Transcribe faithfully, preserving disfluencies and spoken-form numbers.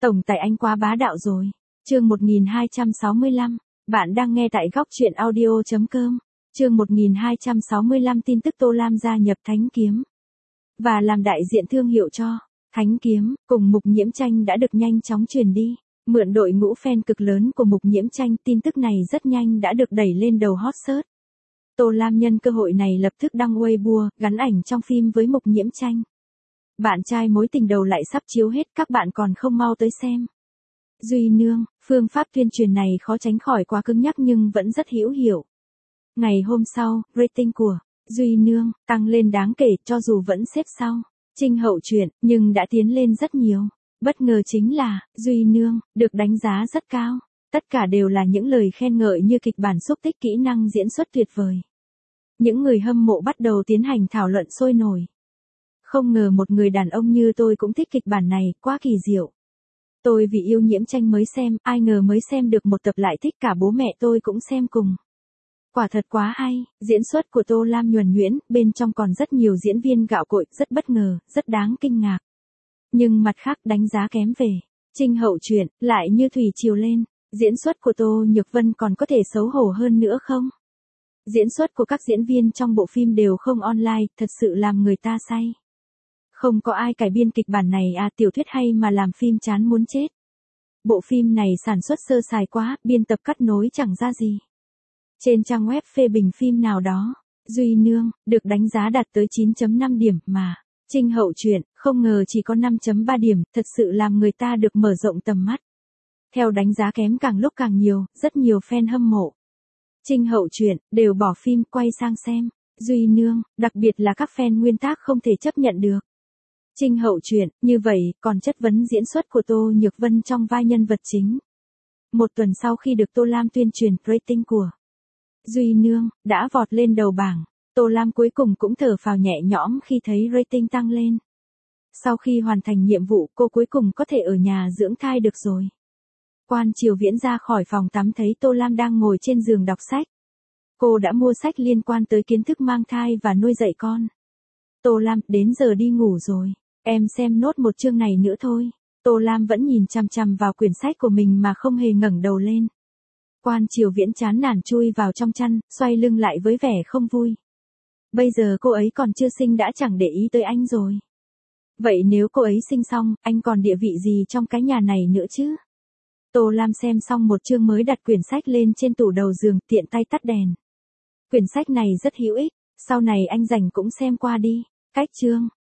Tổng tài anh quá bá đạo rồi. Chương một nghìn hai trăm sáu mươi lăm, bạn đang nghe tại góc truyện audio chấm com. Chương một nghìn hai trăm sáu mươi lăm tin tức Tô Lam gia nhập Thánh Kiếm và làm đại diện thương hiệu cho Thánh Kiếm, cùng Mục Nhiễm Tranh đã được nhanh chóng truyền đi. Mượn đội ngũ fan cực lớn của Mục Nhiễm Tranh, tin tức này rất nhanh đã được đẩy lên đầu hot search. Tô Lam nhân cơ hội này lập tức đăng Weibo, gắn ảnh trong phim với Mục Nhiễm Tranh. Bạn trai mối tình đầu lại sắp chiếu hết, các bạn còn không mau tới xem. Duy Nương, phương pháp tuyên truyền này khó tránh khỏi quá cứng nhắc nhưng vẫn rất hữu hiệu. Ngày hôm sau, rating của Duy Nương tăng lên đáng kể, cho dù vẫn xếp sau Trinh Hậu Truyện, nhưng đã tiến lên rất nhiều. Bất ngờ chính là, Duy Nương được đánh giá rất cao. Tất cả đều là những lời khen ngợi như kịch bản xúc tích, kỹ năng diễn xuất tuyệt vời. Những người hâm mộ bắt đầu tiến hành thảo luận sôi nổi. Không ngờ một người đàn ông như tôi cũng thích kịch bản này, quá kỳ diệu. Tôi vì yêu Nhiễm Tranh mới xem, ai ngờ mới xem được một tập lại thích, cả bố mẹ tôi cũng xem cùng. Quả thật quá hay, diễn xuất của Tô Lam nhuần nhuyễn, bên trong còn rất nhiều diễn viên gạo cội, rất bất ngờ, rất đáng kinh ngạc. Nhưng mặt khác, đánh giá kém về Trinh Hậu Truyện, lại như thủy triều lên. Diễn xuất của Tô Nhược Vân còn có thể xấu hổ hơn nữa không? Diễn xuất của các diễn viên trong bộ phim đều không online, thật sự làm người ta say. Không có ai cải biên kịch bản này à, tiểu thuyết hay mà làm phim chán muốn chết. Bộ phim này sản xuất sơ sài quá, biên tập cắt nối chẳng ra gì. Trên trang web phê bình phim nào đó, Duy Nương được đánh giá đạt tới chín chấm năm điểm mà Trinh Hậu Truyện không ngờ chỉ có năm chấm ba điểm, thật sự làm người ta được mở rộng tầm mắt. Theo đánh giá kém càng lúc càng nhiều, rất nhiều fan hâm mộ Trinh Hậu Truyện đều bỏ phim quay sang xem Duy Nương, đặc biệt là các fan nguyên tác không thể chấp nhận được Trinh Hậu Truyện, như vậy còn chất vấn diễn xuất của Tô Nhược Vân trong vai nhân vật chính. Một tuần sau khi được Tô Lam tuyên truyền, rating của Duy Nương đã vọt lên đầu bảng. Tô Lam cuối cùng cũng thở phào nhẹ nhõm khi thấy rating tăng lên. Sau khi hoàn thành nhiệm vụ, cô cuối cùng có thể ở nhà dưỡng thai được rồi. Quan Triều Viễn ra khỏi phòng tắm thấy Tô Lam đang ngồi trên giường đọc sách. Cô đã mua sách liên quan tới kiến thức mang thai và nuôi dạy con. Tô Lam, đến giờ đi ngủ rồi. Em xem nốt một chương này nữa thôi. Tô Lam vẫn nhìn chằm chằm vào quyển sách của mình mà không hề ngẩng đầu lên. Quan Triều Viễn chán nản chui vào trong chăn, xoay lưng lại với vẻ không vui. Bây giờ cô ấy còn chưa sinh đã chẳng để ý tới anh rồi. Vậy nếu cô ấy sinh xong, anh còn địa vị gì trong cái nhà này nữa chứ? Tô Lam xem xong một chương mới đặt quyển sách lên trên tủ đầu giường, tiện tay tắt đèn. Quyển sách này rất hữu ích, sau này anh rảnh cũng xem qua đi. Cách chương